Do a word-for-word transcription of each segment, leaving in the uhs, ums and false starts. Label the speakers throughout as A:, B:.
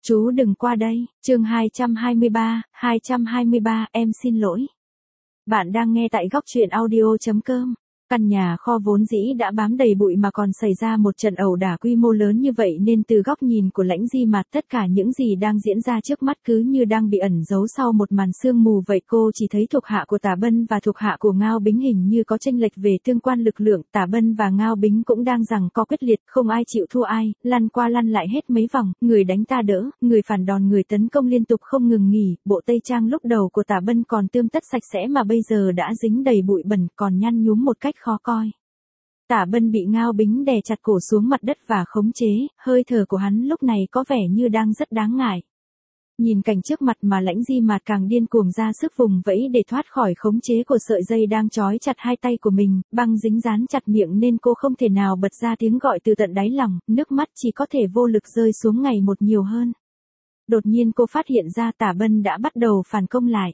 A: Chú đừng qua đây, chương hai trăm hai mươi ba, hai trăm hai mươi ba, em xin lỗi. Bạn đang nghe tại góc truyện audio chấm com. Căn nhà kho vốn dĩ đã bám đầy bụi mà còn xảy ra một trận ẩu đả quy mô lớn như vậy nên từ góc nhìn của Lãnh Di Mạt tất cả những gì đang diễn ra trước mắt cứ như đang bị ẩn giấu sau một màn sương mù vậy. Cô chỉ thấy thuộc hạ của Tả Bân và thuộc hạ của Ngao Bính hình như có chênh lệch về tương quan lực lượng. Tả Bân và Ngao Bính cũng đang giằng co quyết liệt, không ai chịu thua ai, lăn qua lăn lại hết mấy vòng, người đánh ta đỡ, người phản đòn người tấn công liên tục không ngừng nghỉ. Bộ tây trang lúc đầu của Tả Bân còn tươm tất sạch sẽ mà bây giờ đã dính đầy bụi bẩn, còn nhăn nhúm một cách khó coi. Tả Bân bị Ngao Bính đè chặt cổ xuống mặt đất và khống chế, hơi thở của hắn lúc này có vẻ như đang rất đáng ngại. Nhìn cảnh trước mặt mà Lãnh Di Mạt càng điên cuồng ra sức vùng vẫy để thoát khỏi khống chế của sợi dây đang trói chặt hai tay của mình, băng dính dán chặt miệng nên cô không thể nào bật ra tiếng gọi từ tận đáy lòng, nước mắt chỉ có thể vô lực rơi xuống ngày một nhiều hơn. Đột nhiên cô phát hiện ra Tả Bân đã bắt đầu phản công lại.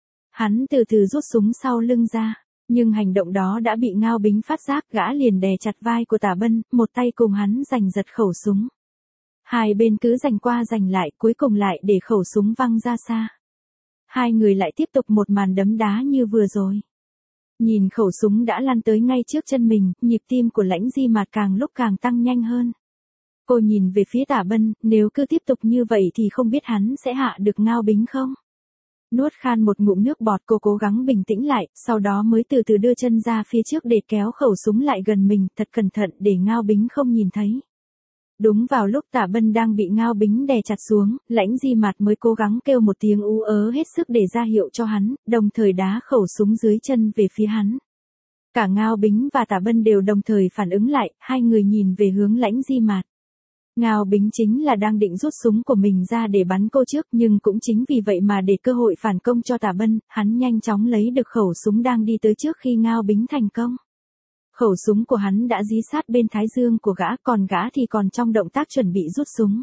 A: Hắn từ từ rút súng sau lưng ra. Nhưng hành động đó đã bị Ngao Bính phát giác, gã liền đè chặt vai của Tả Bân, một tay cùng hắn giành giật khẩu súng. Hai bên cứ giành qua giành lại, cuối cùng lại để khẩu súng văng ra xa. Hai người lại tiếp tục một màn đấm đá như vừa rồi. Nhìn khẩu súng đã lăn tới ngay trước chân mình, nhịp tim của Lãnh Di Mạt càng lúc càng tăng nhanh hơn. Cô nhìn về phía Tả Bân, nếu cứ tiếp tục như vậy thì không biết hắn sẽ hạ được Ngao Bính không? Nuốt khan một ngụm nước bọt, cô cố gắng bình tĩnh lại, sau đó mới từ từ đưa chân ra phía trước để kéo khẩu súng lại gần mình, thật cẩn thận để Ngao Bính không nhìn thấy. Đúng vào lúc Tả Bân đang bị Ngao Bính đè chặt xuống, Lãnh Di Mạt mới cố gắng kêu một tiếng ú ớ hết sức để ra hiệu cho hắn, đồng thời đá khẩu súng dưới chân về phía hắn. Cả Ngao Bính và Tả Bân đều đồng thời phản ứng lại, hai người nhìn về hướng Lãnh Di Mạt. Ngao Bính chính là đang định rút súng của mình ra để bắn cô trước, nhưng cũng chính vì vậy mà để cơ hội phản công cho Tả Bân, hắn nhanh chóng lấy được khẩu súng đang đi tới trước khi Ngao Bính thành công. Khẩu súng của hắn đã dí sát bên thái dương của gã, còn gã thì còn trong động tác chuẩn bị rút súng.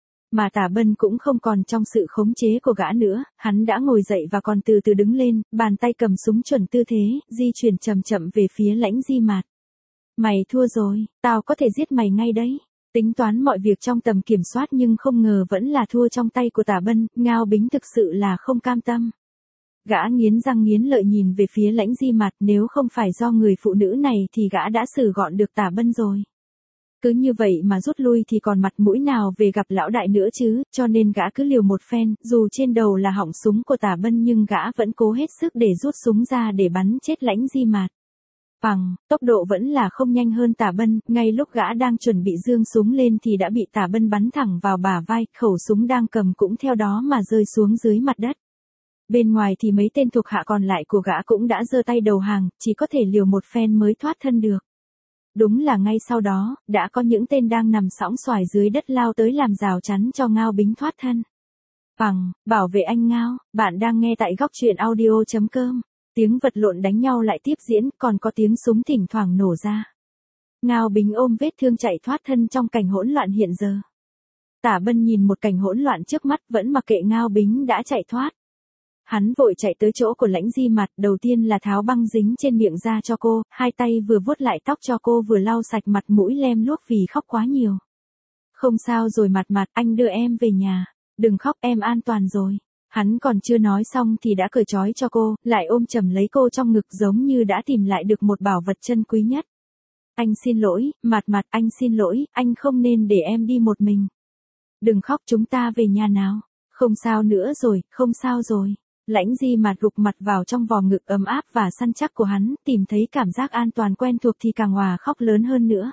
A: Mà Tả Bân cũng không còn trong sự khống chế của gã nữa, hắn đã ngồi dậy và còn từ từ đứng lên, bàn tay cầm súng chuẩn tư thế, di chuyển chậm chậm về phía Lãnh Di Mạt. Mày thua rồi, tao có thể giết mày ngay đấy. Tính toán mọi việc trong tầm kiểm soát nhưng không ngờ vẫn là thua trong tay của Tả Bân, Ngao Bính thực sự là không cam tâm. Gã nghiến răng nghiến lợi nhìn về phía Lãnh Di Mạt, nếu không phải do người phụ nữ này thì gã đã xử gọn được Tả Bân rồi. Cứ như vậy mà rút lui thì còn mặt mũi nào về gặp lão đại nữa chứ, cho nên gã cứ liều một phen, dù trên đầu là họng súng của Tả Bân nhưng gã vẫn cố hết sức để rút súng ra để bắn chết Lãnh Di Mạt. Bằng, tốc độ vẫn là không nhanh hơn Tả Bân, ngay lúc gã đang chuẩn bị giương súng lên thì đã bị Tả Bân bắn thẳng vào bả vai, khẩu súng đang cầm cũng theo đó mà rơi xuống dưới mặt đất. Bên ngoài thì mấy tên thuộc hạ còn lại của gã cũng đã giơ tay đầu hàng, chỉ có thể liều một phen mới thoát thân được. Đúng là ngay sau đó, đã có những tên đang nằm sõng xoài dưới đất lao tới làm rào chắn cho Ngao Bính thoát thân. Bằng, bảo vệ anh Ngao, bạn đang nghe tại góc truyện audio chấm com. Tiếng vật lộn đánh nhau lại tiếp diễn, còn có tiếng súng thỉnh thoảng nổ ra. Ngao Bính ôm vết thương chạy thoát thân trong cảnh hỗn loạn hiện giờ. Tả Bân nhìn một cảnh hỗn loạn trước mắt vẫn mặc kệ Ngao Bính đã chạy thoát. Hắn vội chạy tới chỗ của Lãnh Di Mạt, đầu tiên là tháo băng dính trên miệng ra cho cô, hai tay vừa vuốt lại tóc cho cô vừa lau sạch mặt mũi lem luốc vì khóc quá nhiều. Không sao rồi Mạt Mạt, anh đưa em về nhà. Đừng khóc, em an toàn rồi. Hắn còn chưa nói xong thì đã cởi trói cho cô, lại ôm chầm lấy cô trong ngực giống như đã tìm lại được một bảo vật chân quý nhất. Anh xin lỗi, Mạt Mạt, anh xin lỗi, anh không nên để em đi một mình. Đừng khóc, chúng ta về nhà nào. Không sao nữa rồi, không sao rồi. Lãnh Di Mạt gục mặt vào trong vòng ngực ấm áp và săn chắc của hắn, tìm thấy cảm giác an toàn quen thuộc thì càng hòa khóc lớn hơn nữa.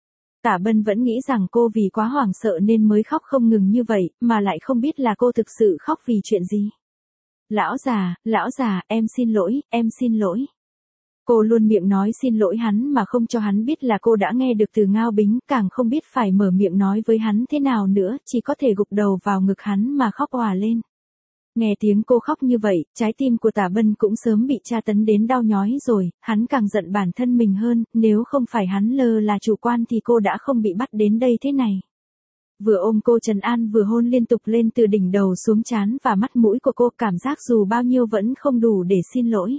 A: Tả Bân vẫn nghĩ rằng cô vì quá hoảng sợ nên mới khóc không ngừng như vậy, mà lại không biết là cô thực sự khóc vì chuyện gì. Lão già, lão già, em xin lỗi, em xin lỗi. Cô luôn miệng nói xin lỗi hắn mà không cho hắn biết là cô đã nghe được từ Ngao Bính, càng không biết phải mở miệng nói với hắn thế nào nữa, chỉ có thể gục đầu vào ngực hắn mà khóc òa lên. Nghe tiếng cô khóc như vậy, trái tim của Tả Bân cũng sớm bị tra tấn đến đau nhói rồi, hắn càng giận bản thân mình hơn, nếu không phải hắn lơ là chủ quan thì cô đã không bị bắt đến đây thế này. Vừa ôm cô trấn an vừa hôn liên tục lên từ đỉnh đầu xuống trán và mắt mũi của cô, cảm giác dù bao nhiêu vẫn không đủ để xin lỗi.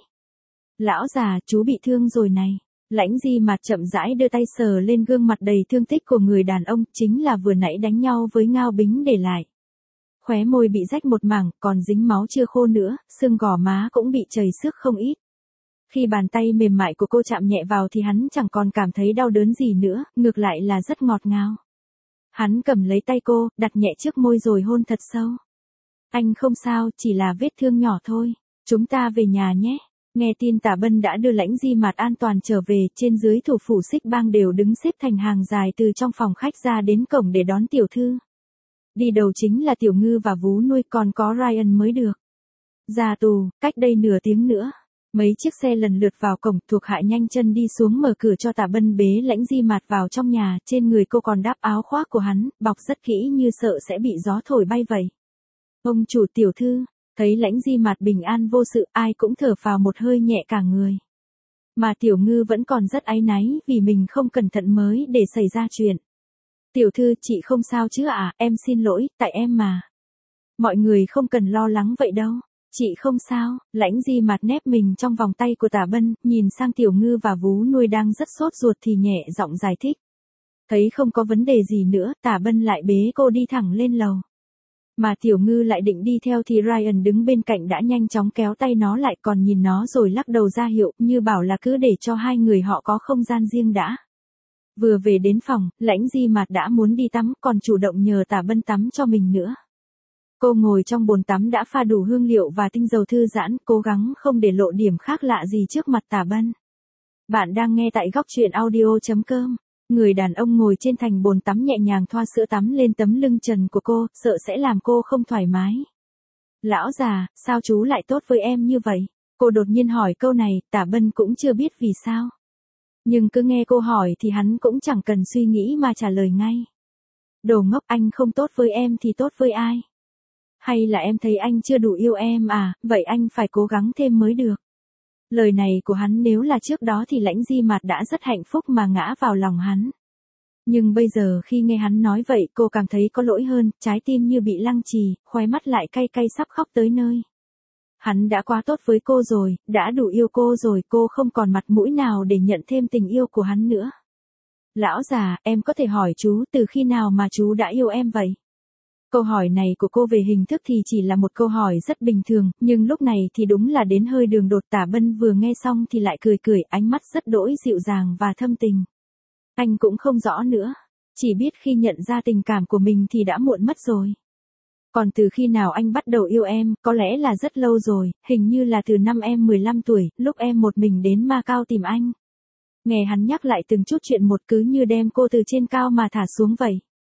A: Lão già, chú bị thương rồi này. Lãnh Di Mạt chậm rãi đưa tay sờ lên gương mặt đầy thương tích của người đàn ông, chính là vừa nãy đánh nhau với Ngao Bính để lại. khóe môi bị rách một mảng, còn dính máu chưa khô nữa, xương gò má cũng bị chảy xước không ít. Khi bàn tay mềm mại của cô chạm nhẹ vào thì hắn chẳng còn cảm thấy đau đớn gì nữa, ngược lại là rất ngọt ngào. Hắn cầm lấy tay cô, đặt nhẹ trước môi rồi hôn thật sâu. Anh không sao, chỉ là vết thương nhỏ thôi. Chúng ta về nhà nhé. Nghe tin Tả Bân đã đưa Lãnh Di Mạt an toàn trở về, trên dưới thủ phủ Xích Bang đều đứng xếp thành hàng dài từ trong phòng khách ra đến cổng để đón tiểu thư. Đi đầu chính là Tiểu Ngư và Vú Nuôi, còn có Ryan mới được ra tù, cách đây nửa tiếng nữa. Mấy chiếc xe lần lượt vào cổng, thuộc hạ nhanh chân đi xuống mở cửa cho Tả Bân bế Lãnh Di Mạt vào trong nhà, trên người cô còn đắp áo khoác của hắn, bọc rất kỹ như sợ sẽ bị gió thổi bay vậy. Ông chủ tiểu thư, thấy Lãnh Di Mạt bình an vô sự, ai cũng thở phào một hơi nhẹ cả người. Mà Tiểu Ngư vẫn còn rất áy náy vì mình không cẩn thận mới để xảy ra chuyện. Tiểu thư, chị không sao chứ ạ, à? Em xin lỗi, tại em mà. Mọi người không cần lo lắng vậy đâu. Chị không sao. Lãnh Di Mạt nép mình trong vòng tay của Tả Bân, nhìn sang Tiểu Ngư và Vú Nuôi đang rất sốt ruột thì nhẹ giọng giải thích. Thấy không có vấn đề gì nữa, Tả Bân lại bế cô đi thẳng lên lầu. Mà Tiểu Ngư lại định đi theo thì Ryan đứng bên cạnh đã nhanh chóng kéo tay nó lại, còn nhìn nó rồi lắc đầu ra hiệu, như bảo là cứ để cho hai người họ có không gian riêng đã. Vừa về đến phòng, Lãnh Di Mạt đã muốn đi tắm, còn chủ động nhờ Tả Bân tắm cho mình nữa. Cô ngồi trong bồn tắm đã pha đủ hương liệu và tinh dầu thư giãn, cố gắng không để lộ điểm khác lạ gì trước mặt Tả Bân. Bạn đang nghe tại góc truyện audio chấm com. Người đàn ông ngồi trên thành bồn tắm nhẹ nhàng thoa sữa tắm lên tấm lưng trần của cô, sợ sẽ làm cô không thoải mái. Lão già, sao chú lại tốt với em như vậy? Cô đột nhiên hỏi câu này, Tả Bân cũng chưa biết vì sao. Nhưng cứ nghe cô hỏi thì hắn cũng chẳng cần suy nghĩ mà trả lời ngay. Đồ ngốc, anh không tốt với em thì tốt với ai? Hay là em thấy anh chưa đủ yêu em à, vậy anh phải cố gắng thêm mới được. Lời này của hắn nếu là trước đó thì Lãnh Di Mạt đã rất hạnh phúc mà ngã vào lòng hắn. Nhưng bây giờ khi nghe hắn nói vậy cô càng thấy có lỗi hơn, trái tim như bị lăng trì, khóe mắt lại cay cay sắp khóc tới nơi. Hắn đã quá tốt với cô rồi, đã đủ yêu cô rồi, cô không còn mặt mũi nào để nhận thêm tình yêu của hắn nữa. Lão già, em có thể hỏi chú từ khi nào mà chú đã yêu em vậy? Câu hỏi này của cô về hình thức thì chỉ là một câu hỏi rất bình thường, nhưng lúc này thì đúng là đến hơi đường đột. Tả Bân vừa nghe xong thì lại cười cười, ánh mắt rất đỗi dịu dàng và thâm tình. Anh cũng không rõ nữa, chỉ biết khi nhận ra tình cảm của mình thì đã muộn mất rồi. Còn từ khi nào anh bắt đầu yêu em, có lẽ là rất lâu rồi, hình như là từ năm em mười lăm tuổi, lúc em một mình đến Macau tìm anh. Nghe hắn nhắc lại từng chút chuyện một cứ như đem cô từ trên cao mà thả xuống vậy.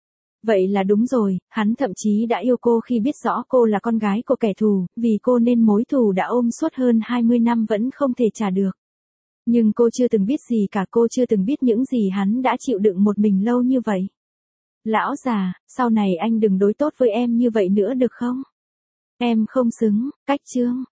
A: Vậy là đúng rồi, hắn thậm chí đã yêu cô khi biết rõ cô là con gái của kẻ thù, vì cô nên mối thù đã ôm suốt hơn hai mươi năm vẫn không thể trả được. Nhưng cô chưa từng biết gì cả, cô chưa từng biết những gì hắn đã chịu đựng một mình lâu như vậy. Lão già, sau này anh đừng đối tốt với em như vậy nữa được không? Em không xứng, cách chương.